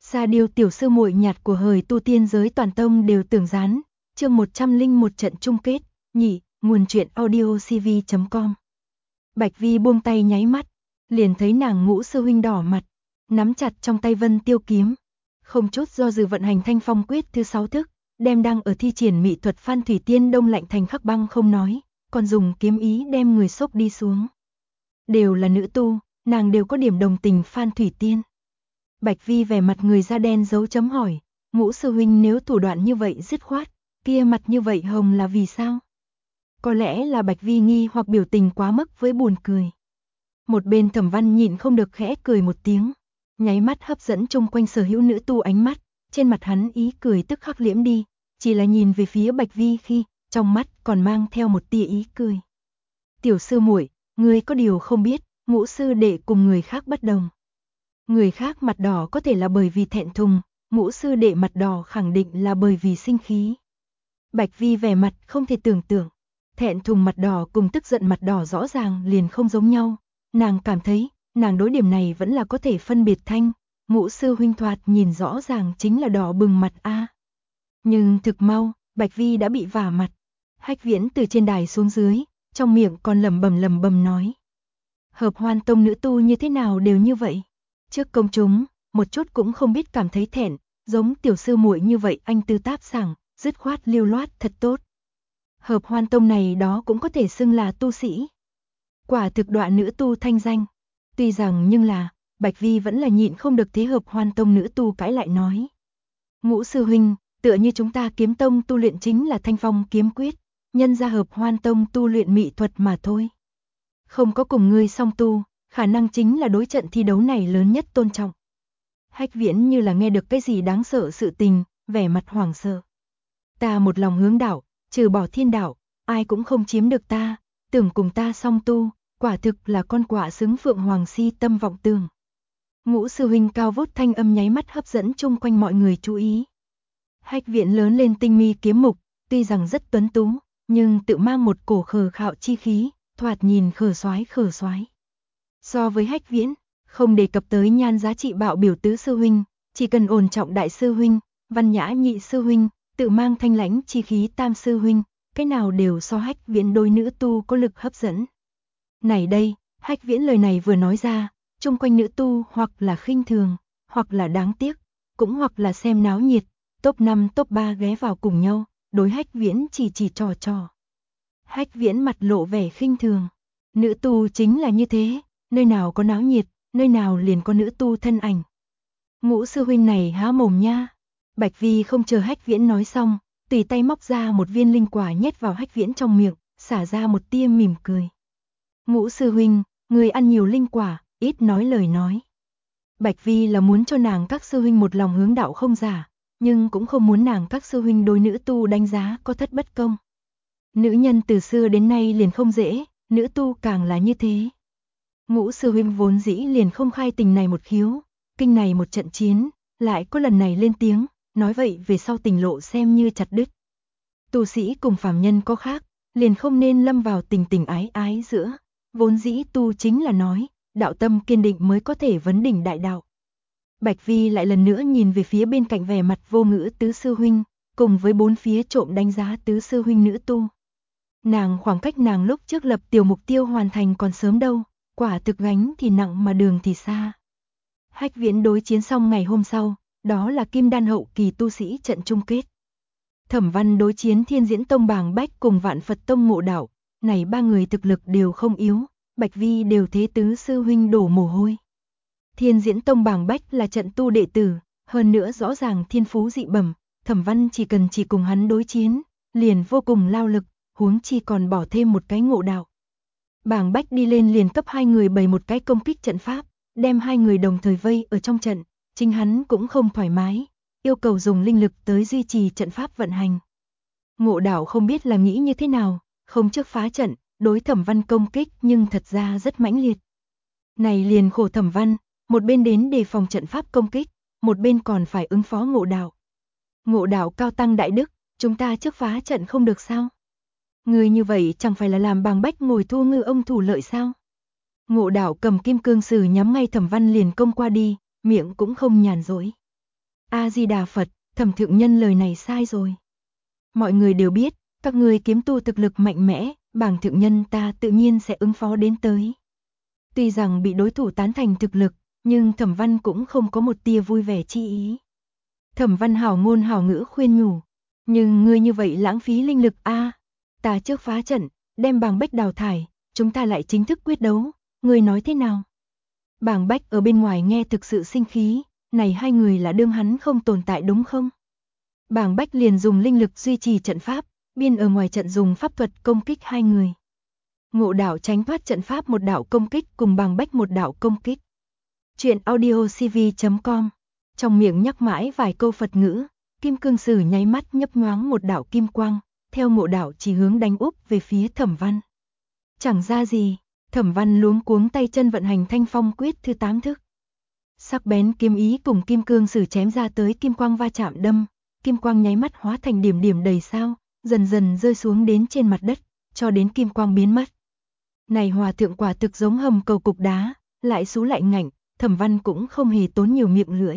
Sa Điêu tiểu sư muội nhạt của hời tu tiên giới toàn tông đều tưởng gián, chương 101 trận chung kết, nhị, nguồn truyện audio cv.com. Bạch Vi buông tay nháy mắt, liền thấy nàng Ngũ sư huynh đỏ mặt, nắm chặt trong tay Vân Tiêu kiếm, không chút do dự vận hành Thanh Phong quyết thứ 6 thức, đem đang ở thi triển mỹ thuật Phan Thủy Tiên đông lạnh thành khắc băng không nói, còn dùng kiếm ý đem người xốc đi xuống. Đều là nữ tu, nàng đều có điểm đồng tình Phan Thủy Tiên. Bạch Vi vẻ mặt người da đen dấu chấm hỏi, Ngũ sư huynh nếu thủ đoạn như vậy dứt khoát, kia mặt như vậy hồng là vì sao? Có lẽ là Bạch Vi nghi hoặc biểu tình quá mức với buồn cười. Một bên Thẩm Văn nhịn không được khẽ cười một tiếng, nháy mắt hấp dẫn chung quanh sở hữu nữ tu ánh mắt, trên mặt hắn ý cười tức khắc liễm đi, chỉ là nhìn về phía Bạch Vi khi, trong mắt còn mang theo một tia ý cười. Tiểu sư muội, ngươi có điều không biết, Ngũ sư đệ cùng người khác bất đồng. Người khác mặt đỏ có thể là bởi vì thẹn thùng, Ngũ sư đệ mặt đỏ khẳng định là bởi vì sinh khí. Bạch Vi vẻ mặt không thể tưởng tượng, thẹn thùng mặt đỏ cùng tức giận mặt đỏ rõ ràng liền không giống nhau, nàng cảm thấy, nàng đối điểm này vẫn là có thể phân biệt thanh, Ngũ sư huynh thoạt nhìn rõ ràng chính là đỏ bừng mặt a. Nhưng thực mau, Bạch Vi đã bị vả mặt. Hách Viễn từ trên đài xuống dưới, trong miệng còn lẩm bẩm nói: Hợp Hoan tông nữ tu như thế nào đều như vậy, trước công chúng, một chút cũng không biết cảm thấy thẹn, giống tiểu sư muội như vậy anh tư táp sảng, dứt khoát lưu loát thật tốt. Hợp Hoan tông này đó cũng có thể xưng là tu sĩ. Quả thực đoạn nữ tu thanh danh. Tuy rằng nhưng là, Bạch Vi vẫn là nhịn không được thế Hợp Hoan tông nữ tu cãi lại nói: Ngũ sư huynh, tựa như chúng ta Kiếm tông tu luyện chính là Thanh Phong kiếm quyết, nhân ra Hợp Hoan tông tu luyện mỹ thuật mà thôi. Không có cùng ngươi song tu, khả năng chính là đối trận thi đấu này lớn nhất tôn trọng. Hách Viễn như là nghe được cái gì đáng sợ sự tình, vẻ mặt hoảng sợ. Ta một lòng hướng đạo, trừ bỏ thiên đạo, ai cũng không chiếm được ta, tưởng cùng ta song tu, quả thực là con quạ xứng phượng hoàng si tâm vọng tưởng. Ngũ sư huynh cao vút thanh âm nháy mắt hấp dẫn chung quanh mọi người chú ý. Hách Viễn lớn lên tinh mi kiếm mục, tuy rằng rất tuấn tú, nhưng tự mang một cổ khờ khạo chi khí, thoạt nhìn khờ soái. So với Hách Viễn, không đề cập tới nhan giá trị bạo biểu tứ sư huynh, chỉ cần ổn trọng đại sư huynh, văn nhã nhị sư huynh, tự mang thanh lãnh chi khí tam sư huynh, cái nào đều so Hách Viễn đôi nữ tu có lực hấp dẫn. Này đây, Hách Viễn lời này vừa nói ra, chung quanh nữ tu hoặc là khinh thường, hoặc là đáng tiếc, cũng hoặc là xem náo nhiệt, top 5 top 3 ghé vào cùng nhau, đối Hách Viễn chỉ trò. Hách Viễn mặt lộ vẻ khinh thường, nữ tu chính là như thế, nơi nào có náo nhiệt, nơi nào liền có nữ tu thân ảnh. Ngũ sư huynh này há mồm nha. Bạch Vi không chờ Hách Viễn nói xong, tùy tay móc ra một viên linh quả nhét vào Hách Viễn trong miệng, xả ra một tia mỉm cười. Ngũ sư huynh, người ăn nhiều linh quả, ít nói lời nói. Bạch Vi là muốn cho nàng các sư huynh một lòng hướng đạo không giả, nhưng cũng không muốn nàng các sư huynh đối nữ tu đánh giá có thất bất công. Nữ nhân từ xưa đến nay liền không dễ, nữ tu càng là như thế. Ngũ sư huynh vốn dĩ liền không khai tình này một khiếu, kinh này một trận chiến, lại có lần này lên tiếng, nói vậy về sau tình lộ xem như chặt đứt. Tu sĩ cùng phàm nhân có khác, liền không nên lâm vào tình ái giữa, vốn dĩ tu chính là nói, đạo tâm kiên định mới có thể vấn đỉnh đại đạo. Bạch Vi lại lần nữa nhìn về phía bên cạnh vẻ mặt vô ngữ tứ sư huynh, cùng với bốn phía trộm đánh giá tứ sư huynh nữ tu. Nàng khoảng cách nàng lúc trước lập tiểu mục tiêu hoàn thành còn sớm đâu, quả thực gánh thì nặng mà đường thì xa. Hách Viễn đối chiến xong ngày hôm sau, đó là Kim Đan hậu kỳ tu sĩ trận chung kết. Thẩm Văn đối chiến Thiên Diễn Tông Bàng Bách cùng Vạn Phật Tông Ngộ Đạo, này ba người thực lực đều không yếu, Bạch Vi đều thế tứ sư huynh đổ mồ hôi. Thiên Diễn Tông Bàng Bách là trận tu đệ tử, hơn nữa rõ ràng thiên phú dị bẩm, Thẩm Văn chỉ cùng hắn đối chiến, liền vô cùng lao lực, huống chi còn bỏ thêm một cái Ngộ Đạo. Bàng Bách đi lên liền cấp hai người bày một cái công kích trận pháp, đem hai người đồng thời vây ở trong trận, chính hắn cũng không thoải mái, yêu cầu dùng linh lực tới duy trì trận pháp vận hành. Ngộ Đạo không biết là nghĩ như thế nào, không trước phá trận, đối Thẩm Văn công kích nhưng thật ra rất mãnh liệt. Này liền khổ Thẩm Văn, một bên đến đề phòng trận pháp công kích, một bên còn phải ứng phó Ngộ Đạo. Ngộ Đạo cao tăng đại đức, chúng ta trước phá trận không được sao? Người như vậy chẳng phải là làm Bàng Bách ngồi thua ngư ông thủ lợi sao? Ngộ Đạo cầm kim cương sử nhắm ngay Thẩm Văn liền công qua đi, miệng cũng không nhàn rỗi. A-di-đà Phật, Thẩm thượng nhân lời này sai rồi. Mọi người đều biết, các người kiếm tu thực lực mạnh mẽ, bảng thượng nhân ta tự nhiên sẽ ứng phó đến tới. Tuy rằng bị đối thủ tán thành thực lực, nhưng Thẩm Văn cũng không có một tia vui vẻ chi ý. Thẩm Văn hảo ngôn hảo ngữ khuyên nhủ, nhưng ngươi như vậy lãng phí linh lực a. Ta trước phá trận, đem Bàng Bách đào thải, chúng ta lại chính thức quyết đấu, ngươi nói thế nào? Bàng Bách ở bên ngoài nghe thực sự sinh khí, này hai người là đương hắn không tồn tại đúng không? Bàng Bách liền dùng linh lực duy trì trận pháp, biên ở ngoài trận dùng pháp thuật công kích hai người. Ngộ Đạo tránh thoát trận pháp một đạo công kích cùng Bàng Bách một đạo công kích. Truyện audio cv.com. Trong miệng nhắc mãi vài câu Phật ngữ, Kim Cương Sử nháy mắt nhấp nhoáng một đạo kim quang, theo Ngộ Đạo chỉ hướng đánh úp về phía Thẩm Văn. Chẳng ra gì, Thẩm Văn luống cuống tay chân vận hành Thanh Phong quyết thứ 8 thức. Sắc bén kiếm ý cùng Kim Cương Sử chém ra tới kim quang va chạm đâm, kim quang nháy mắt hóa thành điểm điểm đầy sao, dần dần rơi xuống đến trên mặt đất, cho đến kim quang biến mất. Này hòa thượng quả thực giống hầm cầu cục đá, lại xú lại ngạnh, Thẩm Văn cũng không hề tốn nhiều miệng lưỡi.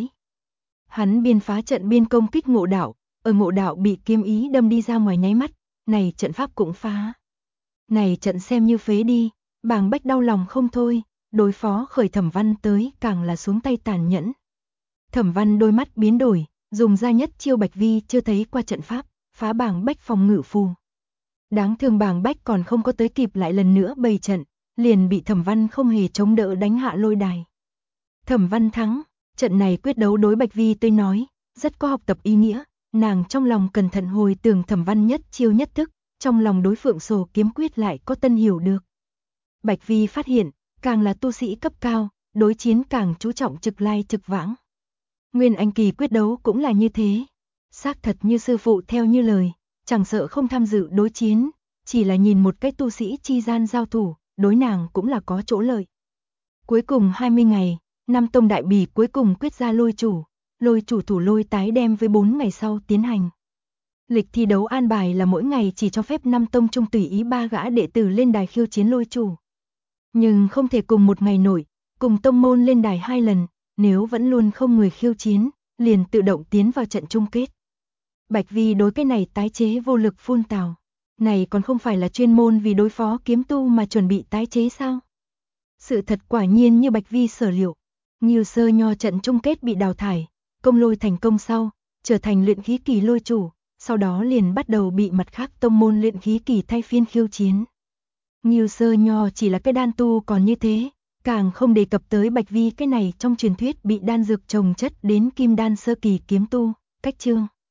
Hắn biên phá trận biên công kích Ngộ Đạo, ở Ngộ Đạo bị kiếm ý đâm đi ra ngoài nháy mắt, này trận pháp cũng phá. Này trận xem như phế đi, Bàng Bách đau lòng không thôi, đối phó khởi Thẩm Văn tới càng là xuống tay tàn nhẫn. Thẩm Văn đôi mắt biến đổi, dùng ra nhất chiêu Bạch Vi chưa thấy qua trận pháp, phá Bàng Bách phòng ngự phù. Đáng thương Bàng Bách còn không có tới kịp lại lần nữa bày trận, liền bị Thẩm Văn không hề chống đỡ đánh hạ lôi đài. Thẩm Văn thắng, trận này quyết đấu đối Bạch Vi tới nói, rất có học tập ý nghĩa, nàng trong lòng cẩn thận hồi tưởng Thẩm Văn nhất chiêu nhất thức, trong lòng đối Phượng Sổ kiếm quyết lại có tân hiểu được. Bạch Vi phát hiện, càng là tu sĩ cấp cao, đối chiến càng chú trọng trực lai trực vãng. Nguyên Anh kỳ quyết đấu cũng là như thế, xác thật như sư phụ theo như lời, chẳng sợ không tham dự đối chiến, chỉ là nhìn một cái tu sĩ chi gian giao thủ, đối nàng cũng là có chỗ lợi. Cuối cùng 20 ngày, Nam Tông đại bỉ cuối cùng quyết ra lôi chủ thủ lôi tái đem với 4 ngày sau tiến hành. Lịch thi đấu an bài là mỗi ngày chỉ cho phép Nam Tông trung tùy ý 3 gã đệ tử lên đài khiêu chiến lôi chủ. Nhưng không thể cùng một ngày nổi, cùng tông môn lên đài 2 lần, nếu vẫn luôn không người khiêu chiến, liền tự động tiến vào trận chung kết. Bạch Vi đối cái này tái chế vô lực phun tào. Này còn không phải là chuyên môn vì đối phó kiếm tu mà chuẩn bị tái chế sao? Sự thật quả nhiên như Bạch Vi sở liệu. Ngưu Sơ Nho trận chung kết bị đào thải, công lôi thành công sau, trở thành luyện khí kỳ lôi chủ, sau đó liền bắt đầu bị mặt khác tông môn luyện khí kỳ thay phiên khiêu chiến. Ngưu Sơ Nho chỉ là cái đan tu còn như thế, càng không đề cập tới Bạch Vi cái này trong truyền thuyết bị đan dược trồng chất đến kim đan sơ kỳ kiếm tu, cách chương.